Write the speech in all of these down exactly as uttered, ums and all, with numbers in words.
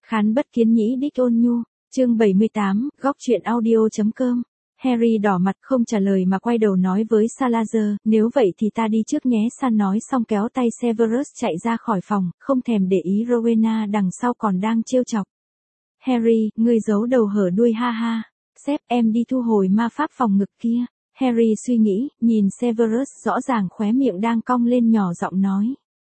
Khán bất kiến nhĩ đích ôn nhu, chương bảy mươi tám, góc truyện audio.com. Harry đỏ mặt không trả lời mà quay đầu nói với Salazar, nếu vậy thì ta đi trước nhé. San nói xong kéo tay Severus chạy ra khỏi phòng, không thèm để ý Rowena đằng sau còn đang trêu chọc. Harry, ngươi giấu đầu hở đuôi ha ha. Sếp, em đi thu hồi ma pháp phòng ngực kia. Harry suy nghĩ, nhìn Severus rõ ràng khóe miệng đang cong lên nhỏ giọng nói.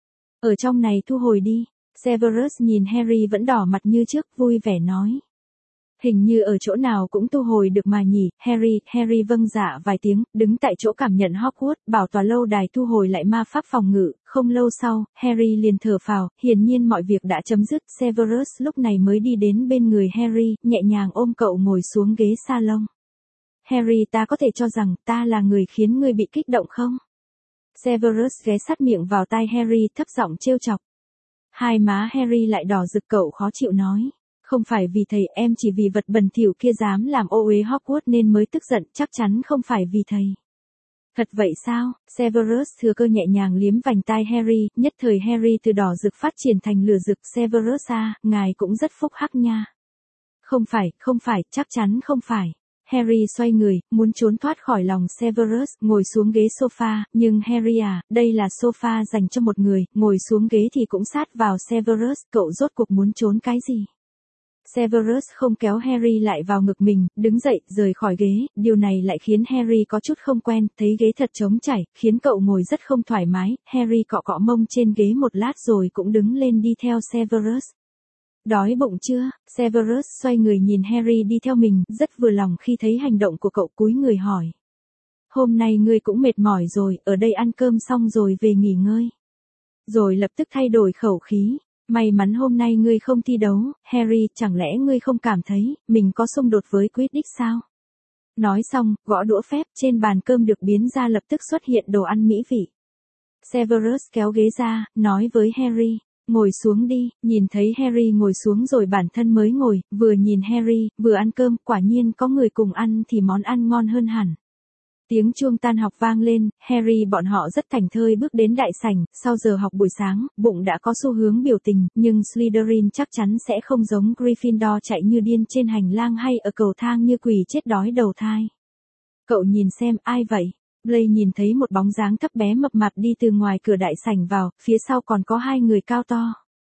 Ở trong này thu hồi đi. Severus nhìn Harry vẫn đỏ mặt như trước, vui vẻ nói. Hình như ở chỗ nào cũng thu hồi được mà nhỉ. Harry, Harry vâng dạ vài tiếng, đứng tại chỗ cảm nhận Hogwarts, bảo tòa lâu đài thu hồi lại ma pháp phòng ngự. Không lâu sau, Harry liền thở phào, hiển nhiên mọi việc đã chấm dứt. Severus lúc này mới đi đến bên người Harry, nhẹ nhàng ôm cậu ngồi xuống ghế salon. Harry, ta có thể cho rằng ta là người khiến ngươi bị kích động không? Severus ghé sát miệng vào tai Harry thấp giọng trêu chọc. Hai má Harry lại đỏ rực, cậu khó chịu nói. Không phải vì thầy, em chỉ vì vật bẩn thỉu kia dám làm ô uế Hogwarts nên mới tức giận, chắc chắn không phải vì thầy. Thật vậy sao? Severus thừa cơ nhẹ nhàng liếm vành tai Harry, nhất thời Harry từ đỏ rực phát triển thành lửa rực. Severus à, ngài cũng rất phúc hắc nha. Không phải, không phải, chắc chắn không phải. Harry xoay người, muốn trốn thoát khỏi lòng Severus, ngồi xuống ghế sofa, nhưng Harry à, đây là sofa dành cho một người, ngồi xuống ghế thì cũng sát vào Severus, cậu rốt cuộc muốn trốn cái gì? Severus không kéo Harry lại vào ngực mình, đứng dậy, rời khỏi ghế, điều này lại khiến Harry có chút không quen, thấy ghế thật trống trải, khiến cậu ngồi rất không thoải mái. Harry cọ cọ mông trên ghế một lát rồi cũng đứng lên đi theo Severus. Đói bụng chưa? Severus xoay người nhìn Harry đi theo mình, rất vừa lòng khi thấy hành động của cậu, cúi người hỏi. Hôm nay ngươi cũng mệt mỏi rồi, ở đây ăn cơm xong rồi về nghỉ ngơi. Rồi lập tức thay đổi khẩu khí. May mắn hôm nay ngươi không thi đấu, Harry, chẳng lẽ ngươi không cảm thấy mình có xung đột với Quidditch sao? Nói xong, gõ đũa phép trên bàn cơm được biến ra lập tức xuất hiện đồ ăn mỹ vị. Severus kéo ghế ra, nói với Harry. Ngồi xuống đi. Nhìn thấy Harry ngồi xuống rồi bản thân mới ngồi, vừa nhìn Harry, vừa ăn cơm, quả nhiên có người cùng ăn thì món ăn ngon hơn hẳn. Tiếng chuông tan học vang lên, Harry bọn họ rất thảnh thơi bước đến đại sảnh, sau giờ học buổi sáng, bụng đã có xu hướng biểu tình, nhưng Slytherin chắc chắn sẽ không giống Gryffindor chạy như điên trên hành lang hay ở cầu thang như quỷ chết đói đầu thai. Cậu nhìn xem, ai vậy? Blaise nhìn thấy một bóng dáng thấp bé mập mạp đi từ ngoài cửa đại sảnh vào, phía sau còn có hai người cao to.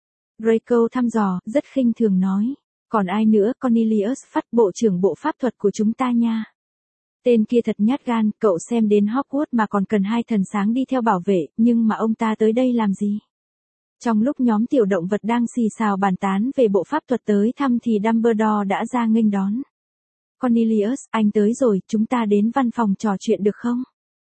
Draco thăm dò, rất khinh thường nói. Còn ai nữa? Cornelius Fudge, bộ trưởng bộ pháp thuật của chúng ta nha. Tên kia thật nhát gan, cậu xem đến Hogwarts mà còn cần hai thần sáng đi theo bảo vệ, nhưng mà ông ta tới đây làm gì? Trong lúc nhóm tiểu động vật đang xì xào bàn tán về bộ pháp thuật tới thăm thì Dumbledore đã ra nghênh đón. Cornelius, anh tới rồi, chúng ta đến văn phòng trò chuyện được không?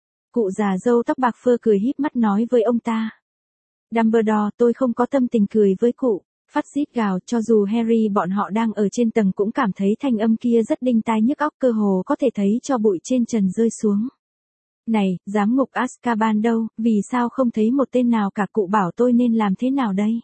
Cụ già râu tóc bạc phơ cười híp mắt nói với ông ta. Dumbledore, tôi không có tâm tình cười với cụ. Phát rít gào, cho dù Harry bọn họ đang ở trên tầng cũng cảm thấy thanh âm kia rất đinh tai nhức óc, cơ hồ có thể thấy cho bụi trên trần rơi xuống. Này, giám ngục Azkaban đâu, vì sao không thấy một tên nào cả, cụ bảo tôi nên làm thế nào đây?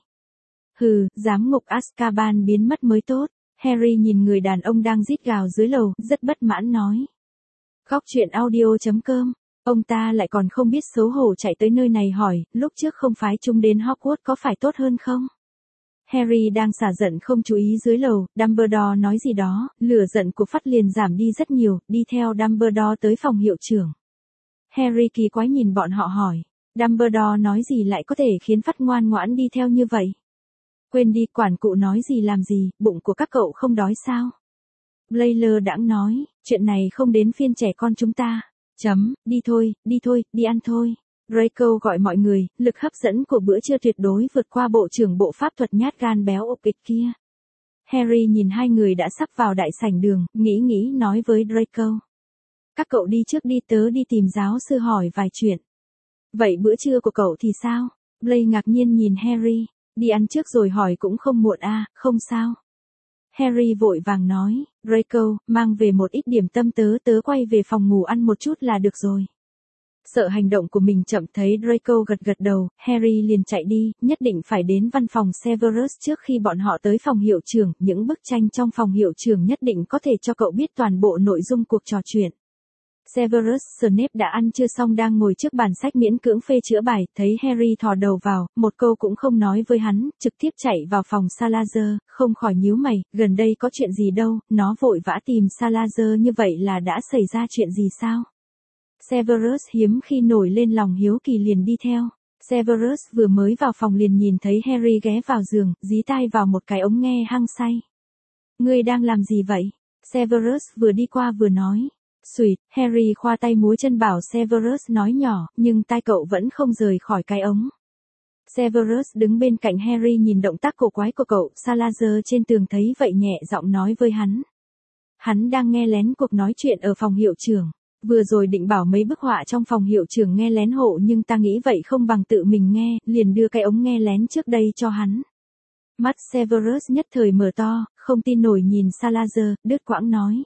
Hừ, giám ngục Azkaban biến mất mới tốt. Harry nhìn người đàn ông đang rít gào dưới lầu, rất bất mãn nói. Góc truyện audio.com. Ông ta lại còn không biết xấu hổ chạy tới nơi này hỏi, lúc trước không phái chúng đến Hogwarts có phải tốt hơn không? Harry đang xả giận không chú ý dưới lầu, Dumbledore nói gì đó, lửa giận của Fudge liền giảm đi rất nhiều, đi theo Dumbledore tới phòng hiệu trưởng. Harry kỳ quái nhìn bọn họ hỏi, Dumbledore nói gì lại có thể khiến Fudge ngoan ngoãn đi theo như vậy? Quên đi, quản cụ nói gì làm gì, bụng của các cậu không đói sao? Blaise đãng nói, chuyện này không đến phiên trẻ con chúng ta. Chấm, đi thôi, đi thôi, đi ăn thôi. Draco gọi mọi người, lực hấp dẫn của bữa trưa tuyệt đối vượt qua bộ trưởng bộ pháp thuật nhát gan béo ộp ịch kia. Harry nhìn hai người đã sắp vào đại sảnh đường, nghĩ nghĩ nói với Draco. Các cậu đi trước đi, tớ đi tìm giáo sư hỏi vài chuyện. Vậy bữa trưa của cậu thì sao? Blaise ngạc nhiên nhìn Harry, đi ăn trước rồi hỏi cũng không muộn à, không sao. Harry vội vàng nói, Draco, mang về một ít điểm tâm tớ tớ quay về phòng ngủ ăn một chút là được rồi. Sợ hành động của mình chậm thấy Draco gật gật đầu, Harry liền chạy đi, nhất định phải đến văn phòng Severus trước khi bọn họ tới phòng hiệu trưởng, những bức tranh trong phòng hiệu trưởng nhất định có thể cho cậu biết toàn bộ nội dung cuộc trò chuyện. Severus Snape đã ăn trưa xong đang ngồi trước bàn sách miễn cưỡng phê chữa bài, thấy Harry thò đầu vào, một câu cũng không nói với hắn, trực tiếp chạy vào phòng Salazar, không khỏi nhíu mày, gần đây có chuyện gì đâu, nó vội vã tìm Salazar như vậy là đã xảy ra chuyện gì sao? Severus hiếm khi nổi lên lòng hiếu kỳ liền đi theo. Severus vừa mới vào phòng liền nhìn thấy Harry ghé vào giường, dí tai vào một cái ống nghe hăng say. Ngươi đang làm gì vậy? Severus vừa đi qua vừa nói. Xùyt, Harry khoa tay múa chân bảo Severus nói nhỏ, nhưng tai cậu vẫn không rời khỏi cái ống. Severus đứng bên cạnh Harry nhìn động tác cổ quái của cậu, Salazar trên tường thấy vậy nhẹ giọng nói với hắn. Hắn đang nghe lén cuộc nói chuyện ở phòng hiệu trưởng. Vừa rồi định bảo mấy bức họa trong phòng hiệu trưởng nghe lén hộ nhưng ta nghĩ vậy không bằng tự mình nghe, liền đưa cái ống nghe lén trước đây cho hắn. Mắt Severus nhất thời mở to, không tin nổi nhìn Salazar, đứt quãng nói.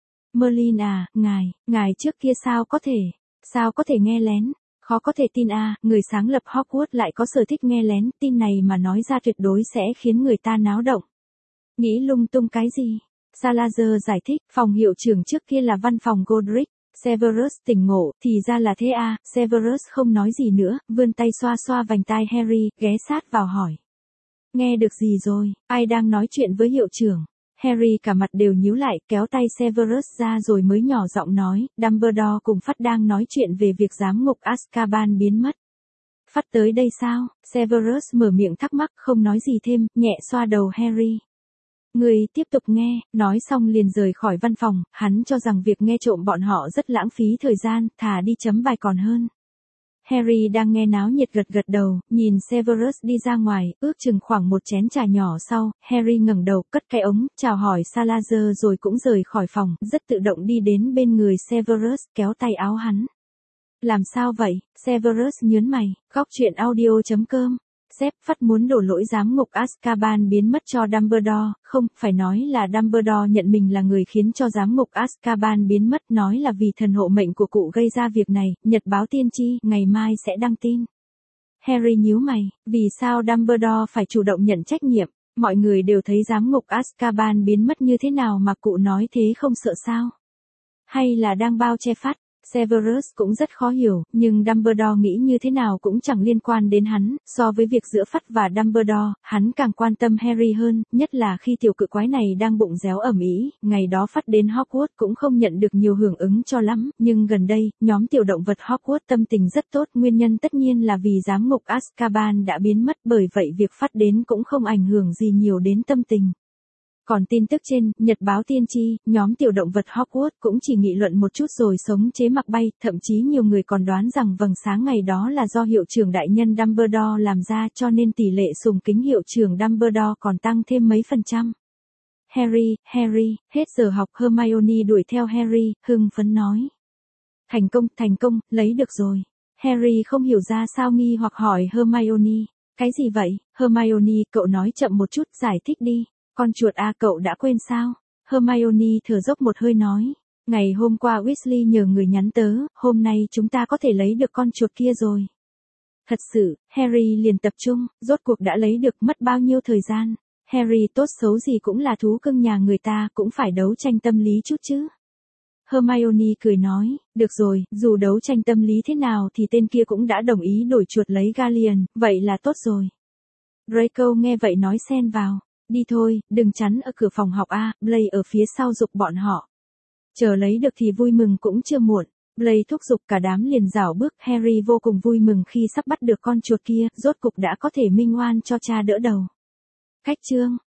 Merlin à, ngài, ngài trước kia sao có thể, sao có thể nghe lén, khó có thể tin à, người sáng lập Hogwarts lại có sở thích nghe lén, tin này mà nói ra tuyệt đối sẽ khiến người ta náo động. Nghĩ lung tung cái gì? Salazar giải thích, phòng hiệu trưởng trước kia là văn phòng Godric. Severus tỉnh ngộ, thì ra là thế à, Severus không nói gì nữa, vươn tay xoa xoa vành tai Harry, ghé sát vào hỏi. Nghe được gì rồi, ai đang nói chuyện với hiệu trưởng? Harry cả mặt đều nhíu lại, kéo tay Severus ra rồi mới nhỏ giọng nói, Dumbledore cùng Phát đang nói chuyện về việc giám ngục Azkaban biến mất. Phát tới đây sao? Severus mở miệng thắc mắc, không nói gì thêm, nhẹ xoa đầu Harry. Người tiếp tục nghe, nói xong liền rời khỏi văn phòng, hắn cho rằng việc nghe trộm bọn họ rất lãng phí thời gian, thà đi chấm bài còn hơn. Harry đang nghe náo nhiệt gật gật đầu, nhìn Severus đi ra ngoài, ước chừng khoảng một chén trà nhỏ sau, Harry ngẩng đầu, cất cái ống, chào hỏi Salazar rồi cũng rời khỏi phòng, rất tự động đi đến bên người Severus, kéo tay áo hắn. Làm sao vậy? Severus nhớn mày, góc truyện audio chấm com. Sếp Phát muốn đổ lỗi giám ngục Azkaban biến mất cho Dumbledore, không, phải nói là Dumbledore nhận mình là người khiến cho giám ngục Azkaban biến mất, nói là vì thần hộ mệnh của cụ gây ra việc này, nhật báo tiên tri, ngày mai sẽ đăng tin. Harry nhíu mày, vì sao Dumbledore phải chủ động nhận trách nhiệm, mọi người đều thấy giám ngục Azkaban biến mất như thế nào mà cụ nói thế không sợ sao? Hay là đang bao che Phát? Severus cũng rất khó hiểu, nhưng Dumbledore nghĩ như thế nào cũng chẳng liên quan đến hắn, so với việc giữa Phát và Dumbledore, hắn càng quan tâm Harry hơn, nhất là khi tiểu cự quái này đang bụng réo ẩm ĩ, ngày đó Phát đến Hogwarts cũng không nhận được nhiều hưởng ứng cho lắm, nhưng gần đây, nhóm tiểu động vật Hogwarts tâm tình rất tốt, nguyên nhân tất nhiên là vì giám ngục Azkaban đã biến mất, bởi vậy việc Phát đến cũng không ảnh hưởng gì nhiều đến tâm tình. Còn tin tức trên, nhật báo tiên tri, nhóm tiểu động vật Hogwarts cũng chỉ nghị luận một chút rồi sống chế mặc bay, thậm chí nhiều người còn đoán rằng vầng sáng ngày đó là do hiệu trưởng đại nhân Dumbledore làm ra, cho nên tỷ lệ sùng kính hiệu trưởng Dumbledore còn tăng thêm mấy phần trăm. Harry, Harry, hết giờ học, Hermione đuổi theo Harry, hưng phấn nói. Thành công, thành công, lấy được rồi. Harry không hiểu ra sao nghi hoặc hỏi Hermione. Cái gì vậy? Hermione, cậu nói chậm một chút, giải thích đi. Con chuột à, cậu đã quên sao? Hermione thở dốc một hơi nói. Ngày hôm qua Weasley nhờ người nhắn tớ, hôm nay chúng ta có thể lấy được con chuột kia rồi. Thật sự, Harry liền tập trung, rốt cuộc đã lấy được, mất bao nhiêu thời gian. Harry tốt xấu gì cũng là thú cưng nhà người ta, cũng phải đấu tranh tâm lý chút chứ. Hermione cười nói, được rồi, dù đấu tranh tâm lý thế nào thì tên kia cũng đã đồng ý đổi chuột lấy Gallion, vậy là tốt rồi. Draco nghe vậy nói xen vào. Đi thôi, đừng chắn ở cửa phòng học A, Blaise ở phía sau giục bọn họ. Chờ lấy được thì vui mừng cũng chưa muộn. Blaise thúc giục cả đám liền rảo bước, Harry vô cùng vui mừng khi sắp bắt được con chuột kia, rốt cục đã có thể minh oan cho cha đỡ đầu. Cách chương